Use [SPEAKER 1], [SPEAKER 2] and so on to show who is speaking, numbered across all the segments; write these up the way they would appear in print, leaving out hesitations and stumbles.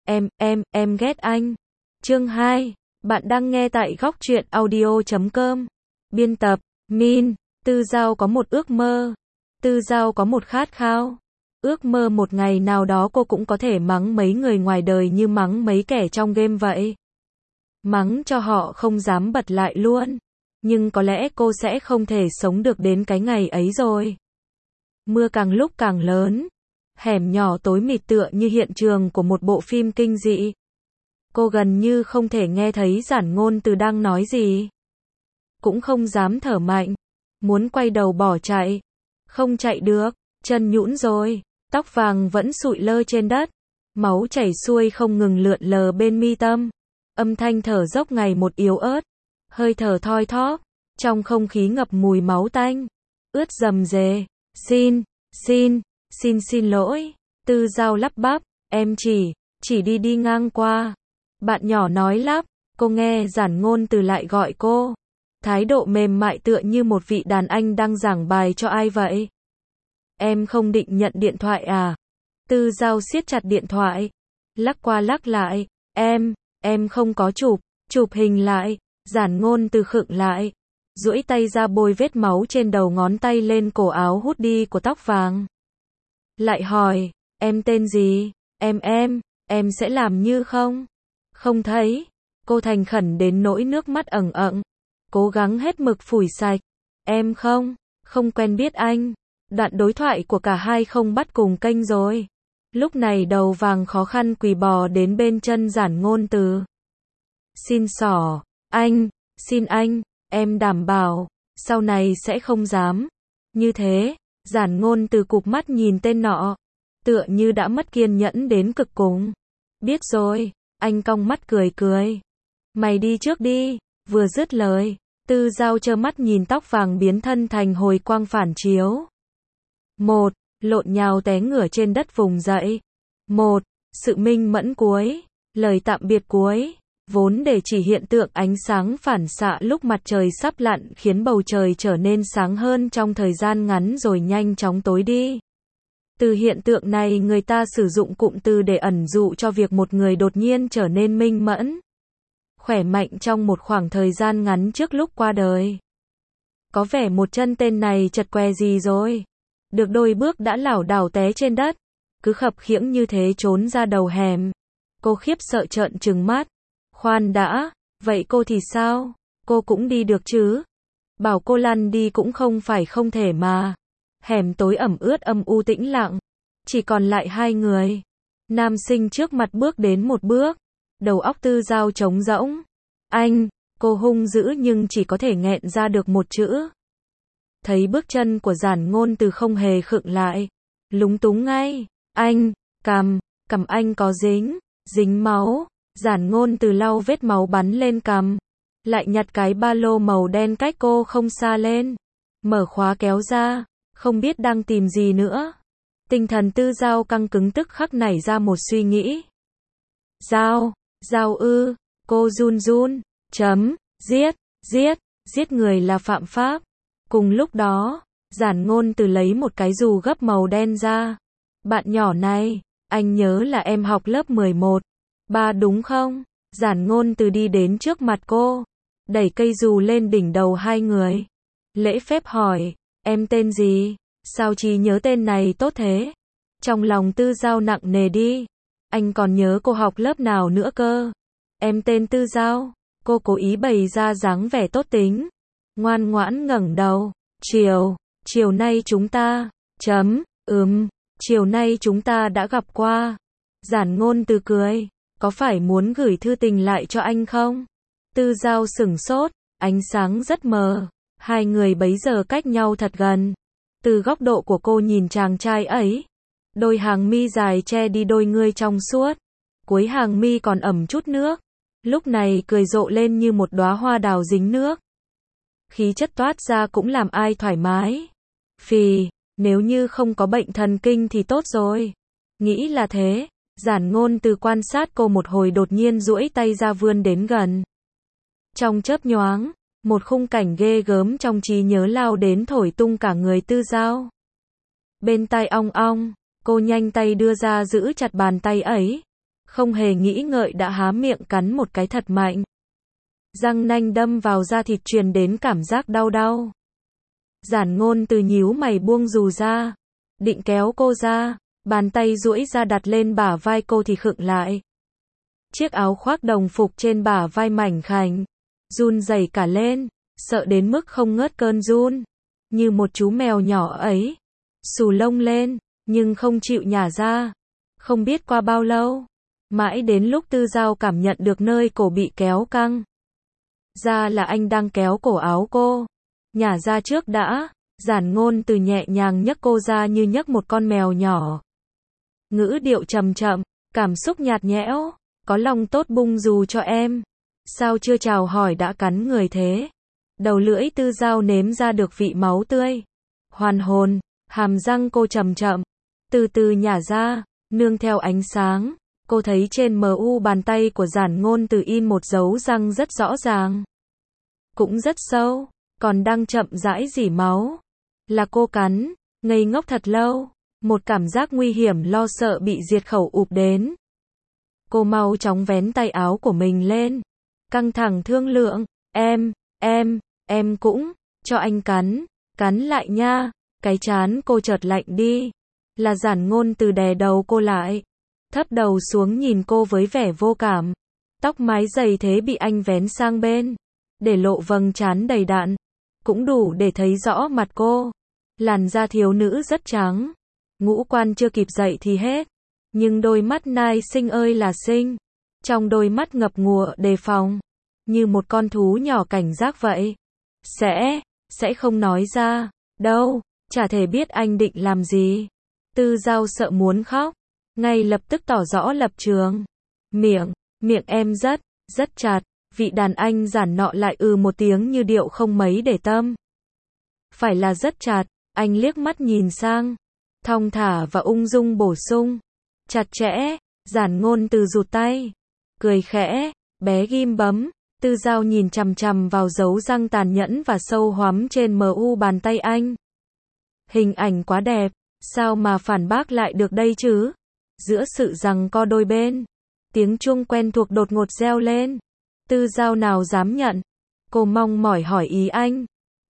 [SPEAKER 1] Em ghét anh. Chương 2. Bạn đang nghe tại góc truyện audio.com. Biên tập, Min. Tư Giao có một ước mơ. Tư Giao có một khát khao. Ước mơ một ngày nào đó cô cũng có thể mắng mấy người ngoài đời như mắng mấy kẻ trong game vậy. Mắng cho họ không dám bật lại luôn. Nhưng có lẽ cô sẽ không thể sống được đến cái ngày ấy rồi. Mưa càng lúc càng lớn. Hẻm nhỏ tối mịt tựa như hiện trường của một bộ phim kinh dị. Cô gần như không thể nghe thấy Giản Ngôn Từ đang nói gì. Cũng không dám thở mạnh. Muốn quay đầu bỏ chạy. Không chạy được, chân nhũn rồi. Tóc vàng vẫn sụi lơ trên đất. Máu chảy xuôi không ngừng lượn lờ bên mi tâm. Âm thanh thở dốc ngày một yếu ớt. Hơi thở thoi thóp. Trong không khí ngập mùi máu tanh. Ướt rầm rề. Xin lỗi. Tư Giao lắp bắp. Em chỉ đi ngang qua. Bạn nhỏ nói lắp. Cô nghe Giản Ngôn Từ lại gọi cô. Thái độ mềm mại tựa như một vị đàn anh đang giảng bài cho ai vậy. Em không định nhận điện thoại à? Tư Giao siết chặt điện thoại. Lắc qua lắc lại. Em không có chụp hình lại. Giản Ngôn Từ khựng lại. Duỗi tay ra bôi vết máu trên đầu ngón tay lên cổ áo hút đi của tóc vàng. Lại hỏi, em tên gì? Em sẽ làm như không thấy. Cô thành khẩn đến nỗi nước mắt ẩn ẩn. Cố gắng hết mực phủi sạch. Em không quen biết anh. Đoạn đối thoại của cả hai không bắt cùng kênh rồi. Lúc này đầu vàng khó khăn quỳ bò đến bên chân Giản Ngôn Từ. Xin anh, em đảm bảo, sau này sẽ không dám. Như thế, Giản Ngôn Từ cụp mắt nhìn tên nọ. Tựa như đã mất kiên nhẫn đến cực cùng. Biết rồi, anh cong mắt cười. Mày đi trước đi, vừa dứt lời. Tư Giao trơ mắt nhìn tóc vàng biến thân thành hồi quang phản chiếu. Một, lộn nhào té ngửa trên đất vùng dậy. Một, sự minh mẫn cuối, lời tạm biệt cuối, vốn để chỉ hiện tượng ánh sáng phản xạ lúc mặt trời sắp lặn khiến bầu trời trở nên sáng hơn trong thời gian ngắn rồi nhanh chóng tối đi. Từ hiện tượng này người ta sử dụng cụm từ để ẩn dụ cho việc một người đột nhiên trở nên minh mẫn, khỏe mạnh trong một khoảng thời gian ngắn trước lúc qua đời. Có vẻ một chân tên này chật què gì rồi. Được đôi bước đã lảo đảo té trên đất. Cứ khập khiễng như thế trốn ra đầu hẻm. Cô khiếp sợ trợn trừng mắt. Khoan đã, vậy cô thì sao? Cô cũng đi được chứ? Bảo cô lăn đi cũng không phải không thể mà. Hẻm tối ẩm ướt âm u tĩnh lặng. Chỉ còn lại hai người. Nam sinh trước mặt bước đến một bước. Đầu óc Tư Giao trống rỗng. Anh, cô hung dữ nhưng chỉ có thể nghẹn ra được một chữ. Thấy bước chân của Giản Ngôn Từ không hề khựng lại. Lúng túng ngay. Anh, cằm anh có dính máu. Giản Ngôn Từ lau vết máu bắn lên cằm. Lại nhặt cái ba lô màu đen cách cô không xa lên. Mở khóa kéo ra. Không biết đang tìm gì nữa. Tinh thần Tư Giao căng cứng tức khắc nảy ra một suy nghĩ. Giao ư, cô run. Giết người là phạm pháp. Cùng lúc đó, Giản Ngôn Từ lấy một cái dù gấp màu đen ra. Bạn nhỏ này, anh nhớ là em học lớp 11. Ba đúng không? Giản Ngôn Từ đi đến trước mặt cô. Đẩy cây dù lên đỉnh đầu hai người. Lễ phép hỏi, em tên gì? Sao trí nhớ tên này tốt thế? Trong lòng Tư Giao nặng nề đi. Anh còn nhớ cô học lớp nào nữa cơ? Em tên Tư Giao. Cô cố ý bày ra dáng vẻ tốt tính. Ngoan ngoãn ngẩng đầu. Chiều nay chúng ta. Chiều nay chúng ta đã gặp qua. Giản Ngôn Từ cười. Có phải muốn gửi thư tình lại cho anh không? Tư Giao sửng sốt. Ánh sáng rất mờ. Hai người bấy giờ cách nhau thật gần. Từ góc độ của cô nhìn chàng trai ấy. Đôi hàng mi dài che đi đôi ngươi trong suốt. Cuối hàng mi còn ẩm chút nước. Lúc này cười rộ lên như một đóa hoa đào dính nước. Khí chất toát ra cũng làm ai thoải mái. Nếu như không có bệnh thần kinh thì tốt rồi. Nghĩ là thế. Giản Ngôn Từ quan sát cô một hồi đột nhiên duỗi tay ra vươn đến gần. Trong chớp nhoáng, một khung cảnh ghê gớm trong trí nhớ lao đến thổi tung cả người Tư Giao. Bên tai ong ong, cô nhanh tay đưa ra giữ chặt bàn tay ấy. không hề nghĩ ngợi đã há miệng cắn một cái thật mạnh. Răng nanh đâm vào da thịt truyền đến cảm giác đau đau. Giản Ngôn Từ nhíu mày buông dù ra, định kéo cô ra, bàn tay duỗi ra đặt lên bả vai cô thì khựng lại. Chiếc áo khoác đồng phục trên bả vai mảnh khảnh, run rẩy cả lên, sợ đến mức không ngớt cơn run, như một chú mèo nhỏ ấy, xù lông lên, nhưng không chịu nhả ra. Không biết qua bao lâu, mãi đến lúc Tư Dao cảm nhận được nơi cổ bị kéo căng. Ra là anh đang kéo cổ áo cô. Nhả ra trước đã, Giản Ngôn Từ nhẹ nhàng nhấc cô ra như nhấc một con mèo nhỏ. Ngữ điệu trầm chậm, cảm xúc nhạt nhẽo, có lòng tốt bung dù cho em. Sao chưa chào hỏi đã cắn người thế? Đầu lưỡi Tư Dao nếm ra được vị máu tươi. Hoàn hồn, hàm răng cô chậm chậm, từ từ nhả ra, nương theo ánh sáng. Cô thấy trên mu bàn tay của Giản Ngôn Từ in một dấu răng rất rõ ràng. Cũng rất sâu, còn đang chậm rãi rỉ máu. Là cô cắn, ngây ngốc thật lâu. Một cảm giác nguy hiểm lo sợ bị diệt khẩu ụp đến. Cô mau chóng vén tay áo của mình lên. Căng thẳng thương lượng, em cũng, cho anh cắn lại nha. Cái trán cô chợt lạnh đi. Là Giản Ngôn Từ đè đầu cô lại. Thấp đầu xuống nhìn cô với vẻ vô cảm. Tóc mái dày thế bị anh vén sang bên, để lộ vầng trán đầy đặn. Cũng đủ để thấy rõ mặt cô. Làn da thiếu nữ rất trắng. Ngũ quan chưa kịp dậy thì hết. Nhưng đôi mắt nai xinh ơi là xinh. Trong đôi mắt ngập ngùa đề phòng. Như một con thú nhỏ cảnh giác vậy. Sẽ không nói ra. Đâu, chả thể biết anh định làm gì. Tư Dao sợ muốn khóc. Ngay lập tức tỏ rõ lập trường. Miệng em rất chặt. Vị đàn anh giản nọ lại một tiếng như điệu không mấy để tâm. Phải là rất chặt, anh liếc mắt nhìn sang. Thong thả và ung dung bổ sung. Chặt chẽ, Giản Ngôn Từ rụt tay. Cười khẽ, bé ghim bấm. Tư Dao nhìn chằm chằm vào dấu răng tàn nhẫn và sâu hoắm trên mu bàn tay anh. Hình ảnh quá đẹp, sao mà phản bác lại được đây chứ? Giữa sự giằng co đôi bên, tiếng chuông quen thuộc đột ngột reo lên. Tư Dao nào dám nhận. Cô mong mỏi hỏi ý anh.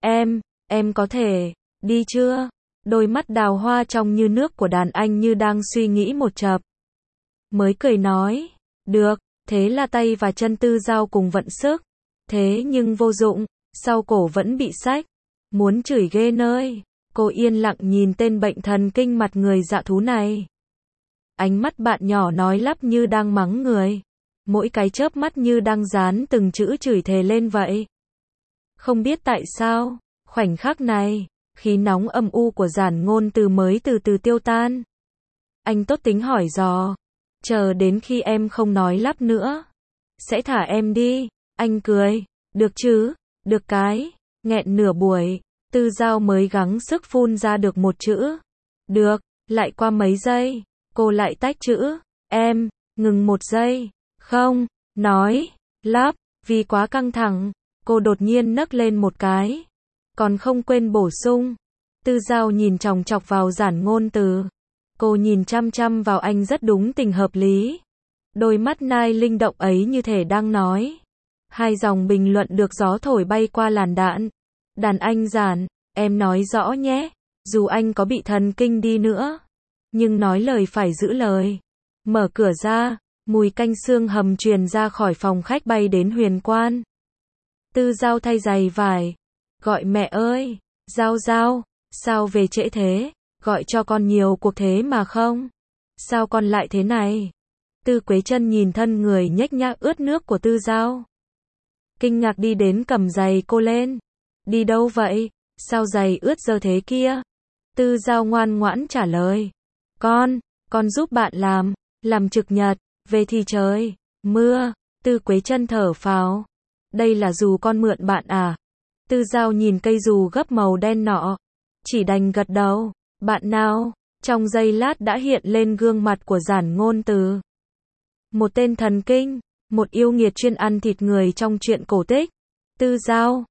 [SPEAKER 1] Em có thể đi chưa? Đôi mắt đào hoa trong như nước của đàn anh như đang suy nghĩ một chập. Mới cười nói, được, thế là tay và chân Tư Dao cùng vận sức. Thế nhưng vô dụng, sau cổ vẫn bị xách. Muốn chửi ghê nơi. Cô yên lặng nhìn tên bệnh thần kinh mặt người dạ thú này. Ánh mắt bạn nhỏ nói lắp như đang mắng người. Mỗi cái chớp mắt như đang dán từng chữ chửi thề lên vậy. Không biết tại sao, khoảnh khắc này, khí nóng âm u của Giản Ngôn Từ mới từ từ tiêu tan. Anh tốt tính hỏi dò. Chờ đến khi em không nói lắp nữa, sẽ thả em đi. Anh cười. Được chứ, được cái. Nghẹn nửa buổi, Tư Dao mới gắng sức phun ra được một chữ. Được, lại qua mấy giây, cô lại tách chữ. Em, ngừng một giây. Không, nói, lắp, vì quá căng thẳng, cô đột nhiên nấc lên một cái. Còn không quên bổ sung. Tư Dao nhìn chòng chọc vào Giản Ngôn Từ. Cô nhìn chăm chăm vào anh rất đúng tình hợp lý. Đôi mắt nai linh động ấy như thể đang nói. Hai dòng bình luận được gió thổi bay qua làn đạn. Đàn anh Giản, em nói rõ nhé. Dù anh có bị thần kinh đi nữa, nhưng nói lời phải giữ lời. Mở cửa ra, mùi canh xương hầm truyền ra khỏi phòng khách bay đến huyền quan. Tư Dao thay giày vải. Gọi mẹ ơi. Dao, sao về trễ thế? Gọi cho con nhiều cuộc thế mà không? Sao con lại thế này? Tư Quế Chân nhìn thân người nhếch nhác ướt nước của Tư Dao. Kinh ngạc đi đến cầm giày cô lên. Đi đâu vậy? Sao giày ướt dơ thế kia? Tư Dao ngoan ngoãn trả lời. Con giúp bạn làm trực nhật, về thì trời mưa. Tư Quế Chân thở phào. Đây là dù con mượn bạn à? Tư Dao nhìn cây dù gấp màu đen nọ, chỉ đành gật đầu. Bạn nào? Trong giây lát đã hiện lên gương mặt của Giản Ngôn Từ. Một tên thần kinh, một yêu nghiệt chuyên ăn thịt người trong truyện cổ tích. Tư Dao,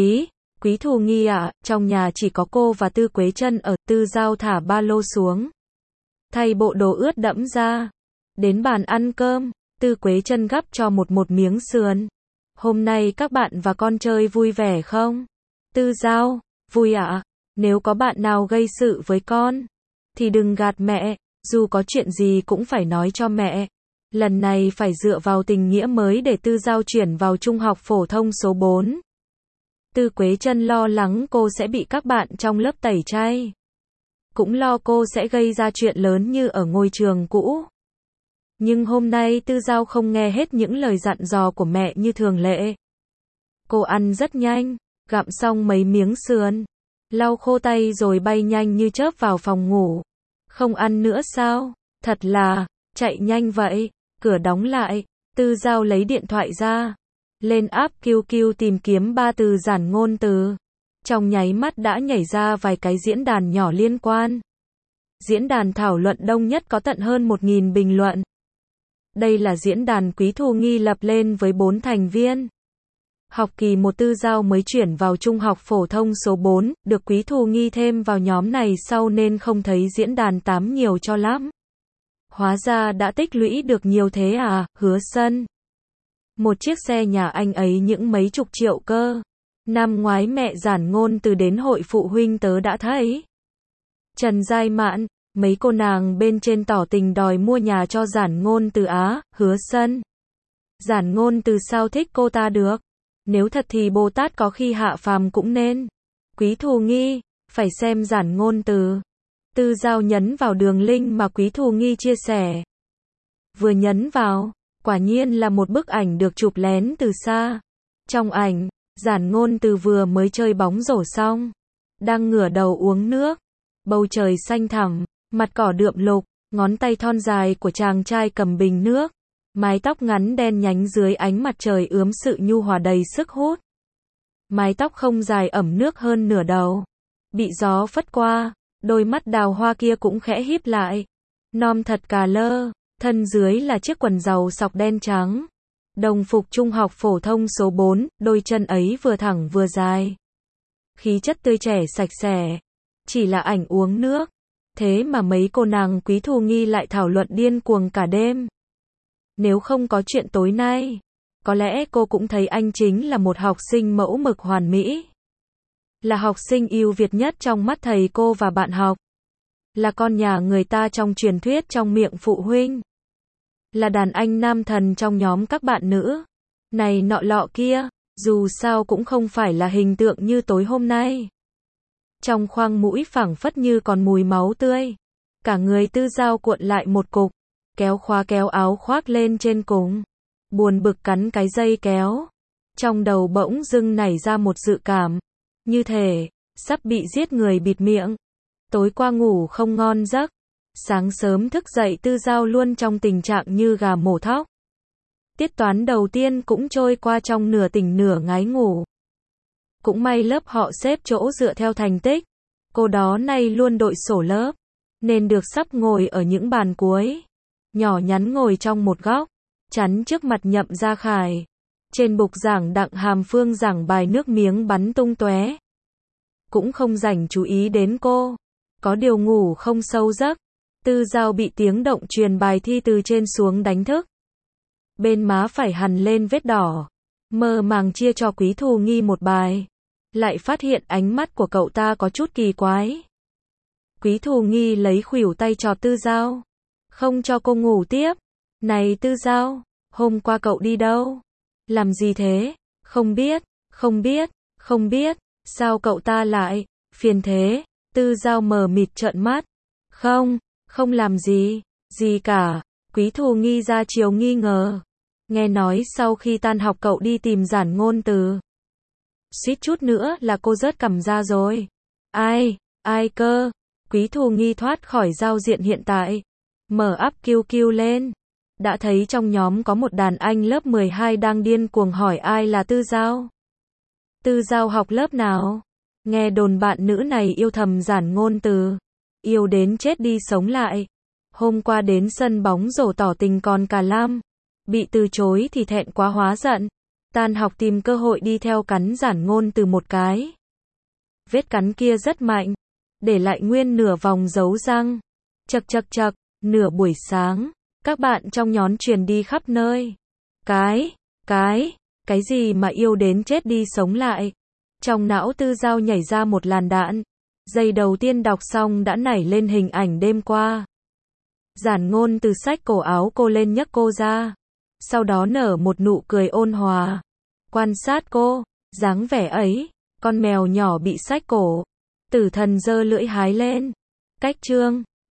[SPEAKER 1] Quý Thù Nghi ạ, trong nhà chỉ có cô và Tư Quế Chân ở. Tư Dao thả ba lô xuống, thay bộ đồ ướt đẫm ra, Đến bàn ăn cơm, Tư Quế Chân gắp cho một miếng sườn. Hôm nay các bạn và con chơi vui vẻ không? Tư Dao, vui ạ. Nếu có bạn nào gây sự với con, thì đừng gạt mẹ, dù có chuyện gì cũng phải nói cho mẹ. Lần này phải dựa vào tình nghĩa mới để Tư Dao chuyển vào trung học phổ thông số 4. Tư Quế Chân lo lắng cô sẽ bị các bạn trong lớp tẩy chay. Cũng lo cô sẽ gây ra chuyện lớn như ở ngôi trường cũ. Nhưng hôm nay Tư Dao không nghe hết những lời dặn dò của mẹ như thường lệ. Cô ăn rất nhanh, gặm xong mấy miếng sườn, lau khô tay rồi bay nhanh như chớp vào phòng ngủ. Không ăn nữa sao? Thật là, chạy nhanh vậy. Cửa đóng lại, Tư Dao lấy điện thoại ra, lên app QQ tìm kiếm 3 từ giản ngôn từ. Trong nháy mắt đã nhảy ra vài cái diễn đàn nhỏ liên quan. Diễn đàn thảo luận đông nhất có tận hơn 1.000 bình luận. Đây là diễn đàn Quý Thu Nghi lập lên với 4 thành viên. Học kỳ 1 Tư Dao mới chuyển vào trung học phổ thông số 4, được Quý Thu Nghi thêm vào nhóm này sau nên không thấy diễn đàn tám nhiều cho lắm. Hóa ra đã tích lũy được nhiều thế à, Hứa Sân. Một chiếc xe nhà anh ấy những mấy chục triệu cơ. Năm ngoái mẹ giản ngôn từ đến hội phụ huynh tớ đã thấy. Trần Giai Mạn, mấy cô nàng bên trên tỏ tình đòi mua nhà cho giản ngôn từ á, Hứa Sân. Giản ngôn từ sao thích cô ta được? Nếu thật thì Bồ Tát có khi hạ phàm cũng nên. Quý Thu Nghi, phải xem giản ngôn từ. Tư Dao nhấn vào đường link mà Quý Thu Nghi chia sẻ. Vừa nhấn vào, quả nhiên là một bức ảnh được chụp lén từ xa. Trong ảnh, giản ngôn từ vừa mới chơi bóng rổ xong, đang ngửa đầu uống nước. Bầu trời xanh thẳm, mặt cỏ đượm lục, ngón tay thon dài của chàng trai cầm bình nước. Mái tóc ngắn đen nhánh dưới ánh mặt trời ướm sự nhu hòa đầy sức hút. Mái tóc không dài ẩm nước hơn nửa đầu. Bị gió phất qua, đôi mắt đào hoa kia cũng khẽ híp lại. Non thật cà lơ, thân dưới là chiếc quần giàu sọc đen trắng. Đồng phục trung học phổ thông số 4, đôi chân ấy vừa thẳng vừa dài. Khí chất tươi trẻ sạch sẽ. Chỉ là ảnh uống nước. Thế mà mấy cô nàng Quý Thu Nghi lại thảo luận điên cuồng cả đêm. Nếu không có chuyện tối nay, có lẽ cô cũng thấy anh chính là một học sinh mẫu mực hoàn mỹ. Là học sinh ưu việt nhất trong mắt thầy cô và bạn học. Là con nhà người ta trong truyền thuyết trong miệng phụ huynh. Là đàn anh nam thần trong nhóm các bạn nữ. Này nọ lọ kia, dù sao cũng không phải là hình tượng như tối hôm nay. Trong khoang mũi phảng phất như còn mùi máu tươi. Cả người Tư Dao cuộn lại một cục. Kéo khóa kéo áo khoác lên trên cùng. Buồn bực cắn cái dây kéo. Trong đầu bỗng dưng nảy ra một dự cảm. Như thể, sắp bị giết người bịt miệng. Tối qua ngủ không ngon giấc. Sáng sớm thức dậy Tư Dao luôn trong tình trạng như gà mổ thóc. Tiết toán đầu tiên cũng trôi qua trong nửa tỉnh nửa ngái ngủ. Cũng may lớp họ xếp chỗ dựa theo thành tích. Cô đó nay luôn đội sổ lớp. Nên được sắp ngồi ở những bàn cuối. Nhỏ nhắn ngồi trong một góc. Chắn trước mặt Nhậm Gia Khải. Trên bục giảng Đặng Hàm Phương giảng bài nước miếng bắn tung tóe. Cũng không rảnh chú ý đến cô. Có điều ngủ không sâu giấc. Tư Dao bị tiếng động truyền bài thi từ trên xuống đánh thức. Bên má phải hằn lên vết đỏ. Mơ màng chia cho Quý Thu Nghi một bài. Lại phát hiện ánh mắt của cậu ta có chút kỳ quái. Quý Thu Nghi lấy khuỷu tay chọt Tư Dao. Không cho cô ngủ tiếp. Này Tư Dao, hôm qua cậu đi đâu? Làm gì thế? Không biết, không biết, không biết. Sao cậu ta lại phiền thế? Tư Dao mờ mịt trợn mắt. Không làm gì cả. Quý Thu Nghi ra chiều nghi ngờ. Nghe nói sau khi tan học cậu đi tìm giản ngôn từ. Suýt chút nữa là cô rớt cằm ra rồi. Ai cơ? Quý Thu Nghi thoát khỏi giao diện hiện tại. Mở app QQ lên. Đã thấy trong nhóm có một đàn anh lớp 12 đang điên cuồng hỏi ai là Tư Dao. Tư Dao học lớp nào? Nghe đồn bạn nữ này yêu thầm giản ngôn từ. Yêu đến chết đi sống lại. Hôm qua đến sân bóng rổ tỏ tình còn cả lam. Bị từ chối thì thẹn quá hóa giận. Tan học tìm cơ hội đi theo cắn giản ngôn từ một cái. Vết cắn kia rất mạnh. Để lại nguyên nửa vòng dấu răng. Chật, nửa buổi sáng. Các bạn trong nhóm truyền đi khắp nơi. Cái gì mà yêu đến chết đi sống lại. Trong não Tư Giao nhảy ra một làn đạn. Giây đầu tiên đọc xong đã nảy lên hình ảnh đêm qua. Giản Ngôn từ xách cổ áo cô lên nhấc cô ra. Sau đó nở một nụ cười ôn hòa. Quan sát cô, dáng vẻ ấy, con mèo nhỏ bị xách cổ. Tử Thần giơ lưỡi hái lên. Cách chương